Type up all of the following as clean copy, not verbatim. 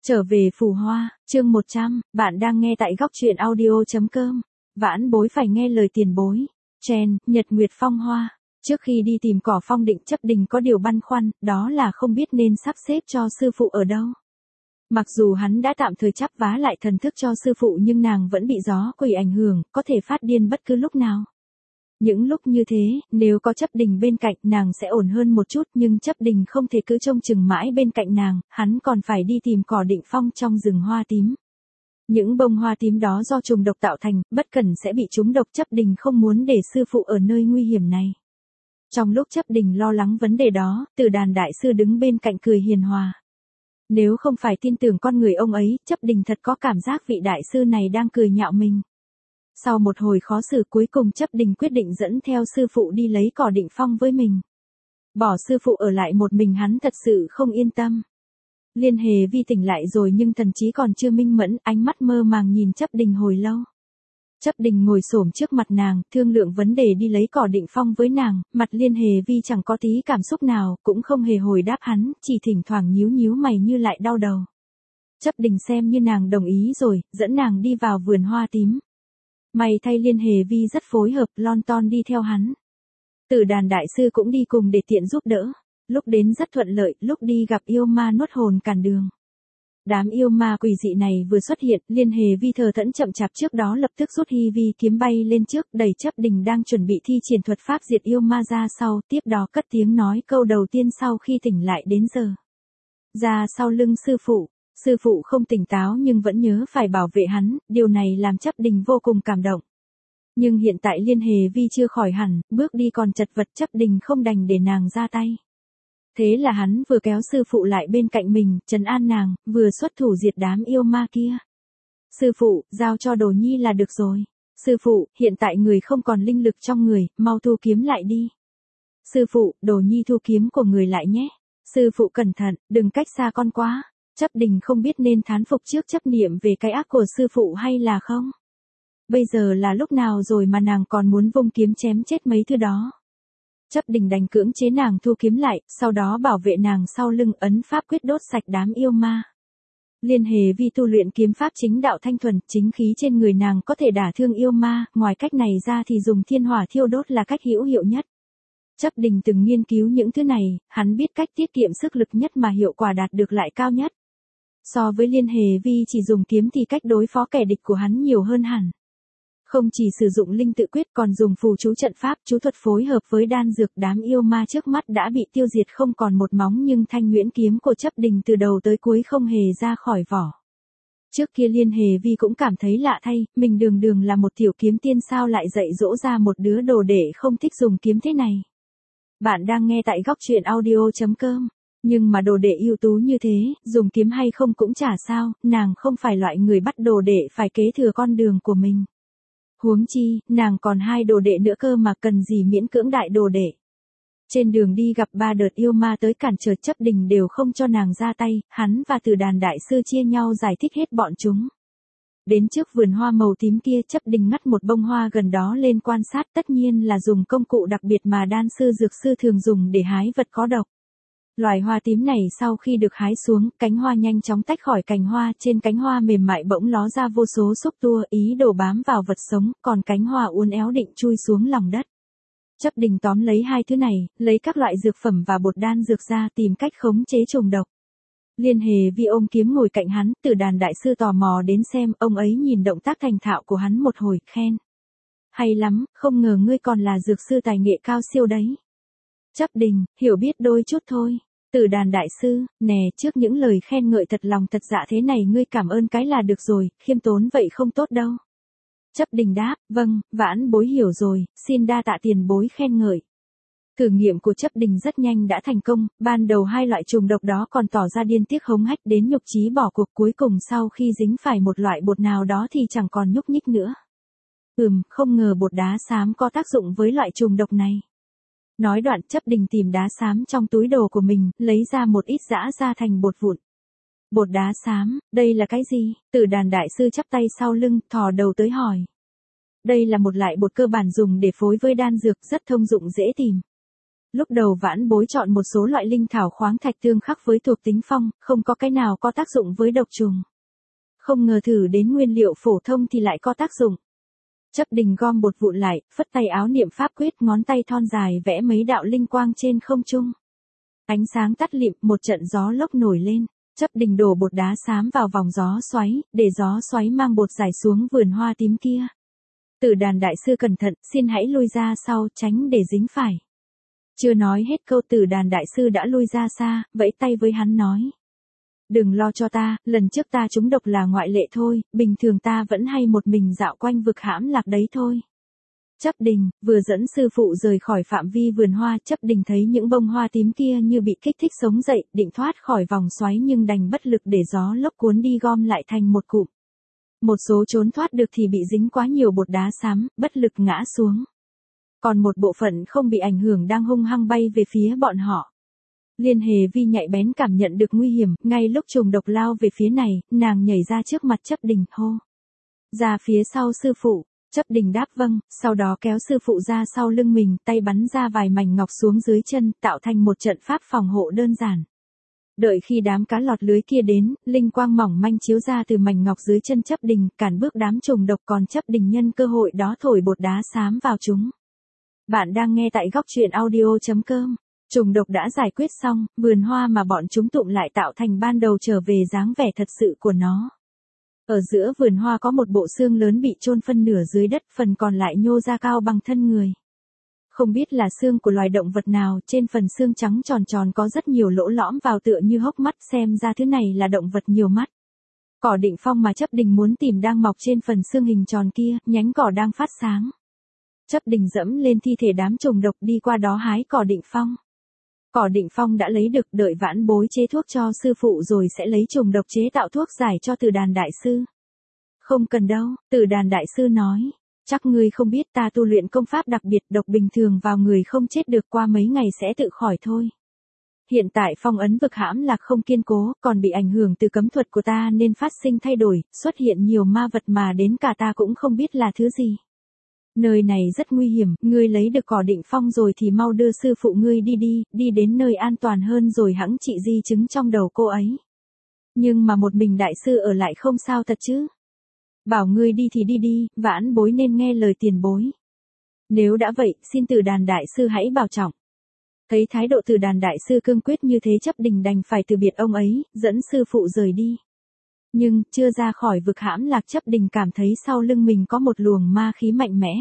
Trở về Phù Hoa, chương 100, bạn đang nghe tại góc truyện audio.com. Vãn bối phải nghe lời tiền bối. Chen, Nhật Nguyệt Phong Hoa. Trước khi đi tìm cỏ phong định chấp đình có điều băn khoăn, đó là không biết nên sắp xếp cho sư phụ ở đâu. Mặc dù hắn đã tạm thời chắp vá lại thần thức cho sư phụ nhưng nàng vẫn bị gió quỷ ảnh hưởng, có thể phát điên bất cứ lúc nào. Những lúc như thế, nếu có chấp đình bên cạnh nàng sẽ ổn hơn một chút nhưng chấp đình không thể cứ trông chừng mãi bên cạnh nàng, hắn còn phải đi tìm cỏ định phong trong rừng hoa tím. Những bông hoa tím đó do trùng độc tạo thành, bất cẩn sẽ bị trúng độc, chấp đình không muốn để sư phụ ở nơi nguy hiểm này. Trong lúc chấp đình lo lắng vấn đề đó, Tử Đàn đại sư đứng bên cạnh cười hiền hòa. Nếu không phải tin tưởng con người ông ấy, chấp đình thật có cảm giác vị đại sư này đang cười nhạo mình. Sau một hồi khó xử cuối cùng chấp đình quyết định dẫn theo sư phụ đi lấy cỏ định phong với mình. Bỏ sư phụ ở lại một mình hắn thật sự không yên tâm. Liên Hề Vi tỉnh lại rồi nhưng thần trí còn chưa minh mẫn, ánh mắt mơ màng nhìn chấp đình hồi lâu. Chấp đình ngồi xổm trước mặt nàng, thương lượng vấn đề đi lấy cỏ định phong với nàng, mặt Liên Hề Vi chẳng có tí cảm xúc nào, cũng không hề hồi đáp hắn, chỉ thỉnh thoảng nhíu nhíu mày như lại đau đầu. Chấp đình xem như nàng đồng ý rồi, dẫn nàng đi vào vườn hoa tím. May thay Liên Hề Vi rất phối hợp, lon ton đi theo hắn. Tử Đàn đại sư cũng đi cùng để tiện giúp đỡ. Lúc đến rất thuận lợi, lúc đi gặp yêu ma nuốt hồn cản đường. Đám yêu ma quỷ dị này vừa xuất hiện, Liên Hề Vi thờ thẫn chậm chạp trước đó lập tức rút Hy Vi kiếm bay lên trước, đẩy chấp đình đang chuẩn bị thi triển thuật pháp diệt yêu ma ra sau, tiếp đó cất tiếng nói câu đầu tiên sau khi tỉnh lại đến giờ. Ra sau lưng sư phụ không tỉnh táo nhưng vẫn nhớ phải bảo vệ hắn, điều này làm chấp đình vô cùng cảm động. Nhưng hiện tại Liên Hề Vi chưa khỏi hẳn, bước đi còn chật vật, chấp đình không đành để nàng ra tay. Thế là hắn vừa kéo sư phụ lại bên cạnh mình, trấn an nàng, vừa xuất thủ diệt đám yêu ma kia. Sư phụ, giao cho Đồ Nhi là được rồi. Sư phụ, hiện tại người không còn linh lực trong người, mau thu kiếm lại đi. Sư phụ, Đồ Nhi thu kiếm của người lại nhé. Sư phụ cẩn thận, đừng cách xa con quá. Chấp đình không biết nên thán phục trước chấp niệm về cái ác của sư phụ hay là không. Bây giờ là lúc nào rồi mà nàng còn muốn vung kiếm chém chết mấy thứ đó. Chấp đình đành cưỡng chế nàng thu kiếm lại, sau đó bảo vệ nàng sau lưng, ấn pháp quyết đốt sạch đám yêu ma. Liên Hề Vi tu luyện kiếm pháp chính đạo thanh thuần, chính khí trên người nàng có thể đả thương yêu ma, ngoài cách này ra thì dùng thiên hỏa thiêu đốt là cách hữu hiệu nhất. Chấp đình từng nghiên cứu những thứ này, hắn biết cách tiết kiệm sức lực nhất mà hiệu quả đạt được lại cao nhất. So với Liên Hề Vi chỉ dùng kiếm thì cách đối phó kẻ địch của hắn nhiều hơn hẳn. Không chỉ sử dụng linh tự quyết còn dùng phù chú trận pháp, chú thuật phối hợp với đan dược, đám yêu ma trước mắt đã bị tiêu diệt không còn một móng nhưng thanh nguyễn kiếm của chấp đình từ đầu tới cuối không hề ra khỏi vỏ. Trước kia Liên Hề Vi cũng cảm thấy lạ thay, mình đường đường là một tiểu kiếm tiên sao lại dạy dỗ ra một đứa đồ đệ không thích dùng kiếm thế này. Bạn đang nghe tại góc truyện audio.com. Nhưng mà đồ đệ ưu tú như thế, dùng kiếm hay không cũng chả sao, nàng không phải loại người bắt đồ đệ phải kế thừa con đường của mình. Huống chi, nàng còn 2 đồ đệ nữa cơ mà cần gì miễn cưỡng đại đồ đệ. Trên đường đi gặp 3 đợt yêu ma tới cản trở, chấp đình đều không cho nàng ra tay, hắn và Tử Đàn đại sư chia nhau giải thích hết bọn chúng. Đến trước vườn hoa màu tím kia, chấp đình ngắt một bông hoa gần đó lên quan sát, tất nhiên là dùng công cụ đặc biệt mà đan sư dược sư thường dùng để hái vật có độc. Loài hoa tím này sau khi được hái xuống, cánh hoa nhanh chóng tách khỏi cành hoa, trên cánh hoa mềm mại bỗng ló ra vô số xúc tua, ý đồ bám vào vật sống, còn cánh hoa uốn éo định chui xuống lòng đất. Chấp đình tóm lấy 2 thứ này, lấy các loại dược phẩm và bột đan dược ra tìm cách khống chế trùng độc. Liên Hề Vi ôm kiếm ngồi cạnh hắn, Tử Đàn đại sư tò mò đến xem, ông ấy nhìn động tác thành thạo của hắn một hồi, khen. Hay lắm, không ngờ ngươi còn là dược sư tài nghệ cao siêu đấy. Chấp đình, hiểu biết đôi chút thôi. Tử Đàn đại sư, nè, trước những lời khen ngợi thật lòng thật dạ thế này ngươi cảm ơn cái là được rồi, khiêm tốn vậy không tốt đâu. Chấp đình đáp, vâng, vãn bối hiểu rồi, xin đa tạ tiền bối khen ngợi. Thử nghiệm của chấp đình rất nhanh đã thành công, ban đầu 2 loại trùng độc đó còn tỏ ra điên tiếc hống hách đến nhục chí bỏ cuộc, cuối cùng sau khi dính phải một loại bột nào đó thì chẳng còn nhúc nhích nữa. Không ngờ bột đá xám có tác dụng với loại trùng độc này. Nói đoạn, chấp đình tìm đá xám trong túi đồ của mình, lấy ra một ít giã ra thành bột vụn. Bột đá xám, đây là cái gì? Tử Đàn đại sư chắp tay sau lưng, thò đầu tới hỏi. Đây là một loại bột cơ bản dùng để phối với đan dược, rất thông dụng dễ tìm. Lúc đầu Vãn Bối chọn một số loại linh thảo khoáng thạch tương khắc với thuộc tính phong, không có cái nào có tác dụng với độc trùng. Không ngờ thử đến nguyên liệu phổ thông thì lại có tác dụng. Chấp Đình gom bột vụn lại, phất tay áo niệm pháp quyết, ngón tay thon dài vẽ mấy đạo linh quang trên không trung. Ánh sáng tắt lịm, một trận gió lốc nổi lên. Chấp Đình đổ bột đá xám vào vòng gió xoáy, để gió xoáy mang bột giải xuống vườn hoa tím kia. Tử Đàn đại sư cẩn thận, xin hãy lui ra sau, tránh để dính phải. Chưa nói hết câu Tử Đàn đại sư đã lui ra xa, vẫy tay với hắn nói. Đừng lo cho ta, lần trước ta trúng độc là ngoại lệ thôi, bình thường ta vẫn hay một mình dạo quanh vực hãm lạc đấy thôi. Chấp Đình, vừa dẫn sư phụ rời khỏi phạm vi vườn hoa, Chấp Đình thấy những bông hoa tím kia như bị kích thích sống dậy, định thoát khỏi vòng xoáy nhưng đành bất lực để gió lốc cuốn đi gom lại thành một cụm. Một số trốn thoát được thì bị dính quá nhiều bột đá xám, bất lực ngã xuống. Còn một bộ phận không bị ảnh hưởng đang hung hăng bay về phía bọn họ. Liên Hề Vi nhạy bén cảm nhận được nguy hiểm, ngay lúc trùng độc lao về phía này, nàng nhảy ra trước mặt Chấp Đình, hô. Ra phía sau sư phụ. Chấp Đình đáp vâng, sau đó kéo sư phụ ra sau lưng mình, tay bắn ra vài mảnh ngọc xuống dưới chân, tạo thành một trận pháp phòng hộ đơn giản. Đợi khi đám cá lọt lưới kia đến, linh quang mỏng manh chiếu ra từ mảnh ngọc dưới chân Chấp Đình, cản bước đám trùng độc, còn Chấp Đình nhân cơ hội đó thổi bột đá xám vào chúng. Bạn đang nghe tại góc truyện audio.com. Trùng độc đã giải quyết xong, vườn hoa mà bọn chúng tụm lại tạo thành ban đầu trở về dáng vẻ thật sự của nó. Ở giữa vườn hoa có một bộ xương lớn bị chôn phân nửa dưới đất, phần còn lại nhô ra cao bằng thân người. Không biết là xương của loài động vật nào, trên phần xương trắng tròn tròn có rất nhiều lỗ lõm vào tựa như hốc mắt, xem ra thứ này là động vật nhiều mắt. Cỏ định phong mà Chấp Đình muốn tìm đang mọc trên phần xương hình tròn kia, nhánh cỏ đang phát sáng. Chấp Đình dẫm lên thi thể đám trùng độc đi qua đó hái cỏ định phong. Cỏ định phong đã lấy được, đợi Vãn Bối chế thuốc cho sư phụ rồi sẽ lấy trùng độc chế tạo thuốc giải cho Tử Đàn đại sư. Không cần đâu, Tử Đàn đại sư nói. Chắc ngươi không biết ta tu luyện công pháp đặc biệt, độc bình thường vào người không chết được, qua mấy ngày sẽ tự khỏi thôi. Hiện tại phong ấn vực hãm lạc không kiên cố, còn bị ảnh hưởng từ cấm thuật của ta nên phát sinh thay đổi, xuất hiện nhiều ma vật mà đến cả ta cũng không biết là thứ gì. Nơi này rất nguy hiểm, ngươi lấy được cỏ định phong rồi thì mau đưa sư phụ ngươi đi đến nơi an toàn hơn rồi hẵng trị di chứng trong đầu cô ấy. Nhưng mà một mình đại sư ở lại không sao thật chứ. Bảo ngươi đi thì đi, Vãn Bối nên nghe lời tiền bối. Nếu đã vậy, xin Tử Đàn đại sư hãy bảo trọng. Thấy thái độ Tử Đàn đại sư cương quyết như thế, Chấp Đình đành phải từ biệt ông ấy, dẫn sư phụ rời đi. Nhưng, chưa ra khỏi vực hãm lạc, Chấp Đình cảm thấy sau lưng mình có một luồng ma khí mạnh mẽ.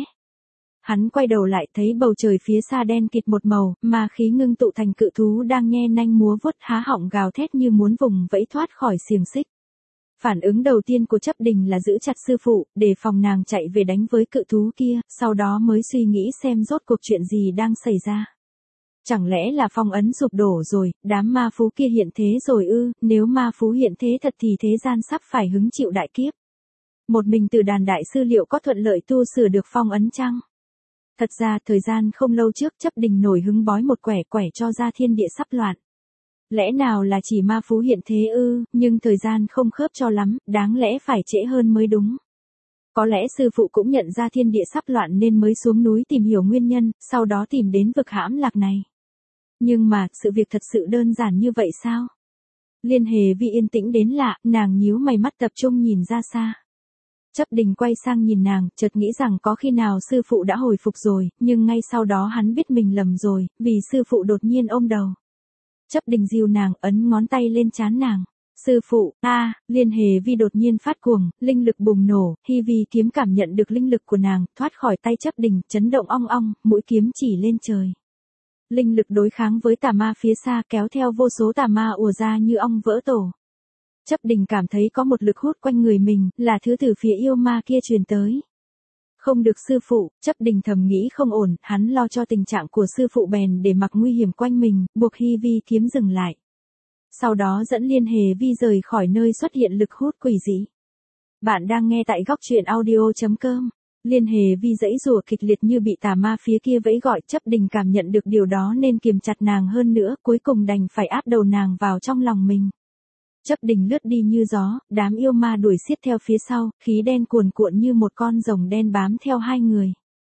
Hắn quay đầu lại thấy bầu trời phía xa đen kịt một màu, ma khí ngưng tụ thành cự thú đang nhe nanh múa vuốt, há họng gào thét như muốn vùng vẫy thoát khỏi xiềng xích. Phản ứng đầu tiên của Chấp Đình là giữ chặt sư phụ, để phòng nàng chạy về đánh với cự thú kia, sau đó mới suy nghĩ xem rốt cuộc chuyện gì đang xảy ra. Chẳng lẽ là phong ấn sụp đổ rồi, đám ma phú kia hiện thế rồi ư? Nếu ma phú hiện thế thật thì thế gian sắp phải hứng chịu đại kiếp. Một mình Tử Đàn đại sư liệu có thuận lợi tu sửa được phong ấn chăng? Thật ra thời gian không lâu trước, Chấp Đình nổi hứng bói một quẻ cho ra thiên địa sắp loạn. Lẽ nào là chỉ ma phú hiện thế ư? Nhưng thời gian không khớp cho lắm, đáng lẽ phải trễ hơn mới đúng. Có lẽ sư phụ cũng nhận ra thiên địa sắp loạn nên mới xuống núi tìm hiểu nguyên nhân, sau đó tìm đến vực hãm lạc này. Nhưng mà, sự việc thật sự đơn giản như vậy sao? Liên Hề Vi yên tĩnh đến lạ, nàng nhíu mày, mắt tập trung nhìn ra xa. Chấp Đình quay sang nhìn nàng, chợt nghĩ rằng có khi nào sư phụ đã hồi phục rồi, nhưng ngay sau đó hắn biết mình lầm rồi, vì sư phụ đột nhiên ôm đầu. Chấp Đình dìu nàng, ấn ngón tay lên trán nàng. Sư phụ, Liên Hề Vi đột nhiên phát cuồng, linh lực bùng nổ, Hi Vi kiếm cảm nhận được linh lực của nàng, thoát khỏi tay Chấp Đình, chấn động ong ong, mũi kiếm chỉ lên trời. Linh lực đối kháng với tà ma phía xa, kéo theo vô số tà ma ùa ra như ong vỡ tổ. Chấp Đình cảm thấy có một lực hút quanh người mình, là thứ từ phía yêu ma kia truyền tới. Không được sư phụ, Chấp Đình thầm nghĩ không ổn, hắn lo cho tình trạng của sư phụ bèn để mặc nguy hiểm quanh mình, buộc Hi Vi kiếm dừng lại. Sau đó dẫn Liên Hề Vi rời khỏi nơi xuất hiện lực hút quỷ dị. Bạn đang nghe tại góc truyện audio.com. Liên Hề Vi giãy giụa kịch liệt như bị tà ma phía kia vẫy gọi, Chấp Đình cảm nhận được điều đó nên kiềm chặt nàng hơn nữa, cuối cùng đành phải áp đầu nàng vào trong lòng mình. Chấp Đình lướt đi như gió, đám yêu ma đuổi xiết theo phía sau, khí đen cuồn cuộn như một con rồng đen bám theo hai người.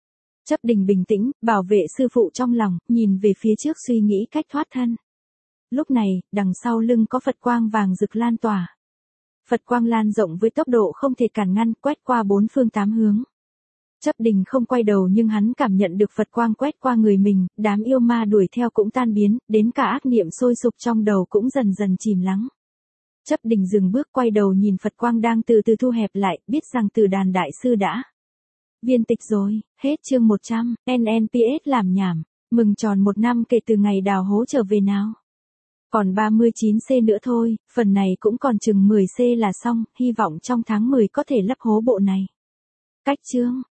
Chấp Đình bình tĩnh, bảo vệ sư phụ trong lòng, nhìn về phía trước suy nghĩ cách thoát thân. Lúc này, đằng sau lưng có Phật quang vàng rực lan tỏa. Phật quang lan rộng với tốc độ không thể cản ngăn, quét qua bốn phương tám hướng. Chấp Đình không quay đầu nhưng hắn cảm nhận được Phật quang quét qua người mình, đám yêu ma đuổi theo cũng tan biến, đến cả ác niệm sôi sục trong đầu cũng dần dần chìm lắng. Chấp Đình dừng bước quay đầu nhìn Phật quang đang từ từ thu hẹp lại, biết rằng Tử Đàn đại sư đã viên tịch rồi. Hết chương 100, NNPS làm nhảm, mừng tròn 1 năm kể từ ngày đào hố trở về nào. Còn 39C nữa thôi, phần này cũng còn chừng 10C là xong, hy vọng trong tháng 10 có thể lấp hố bộ này. Cách chương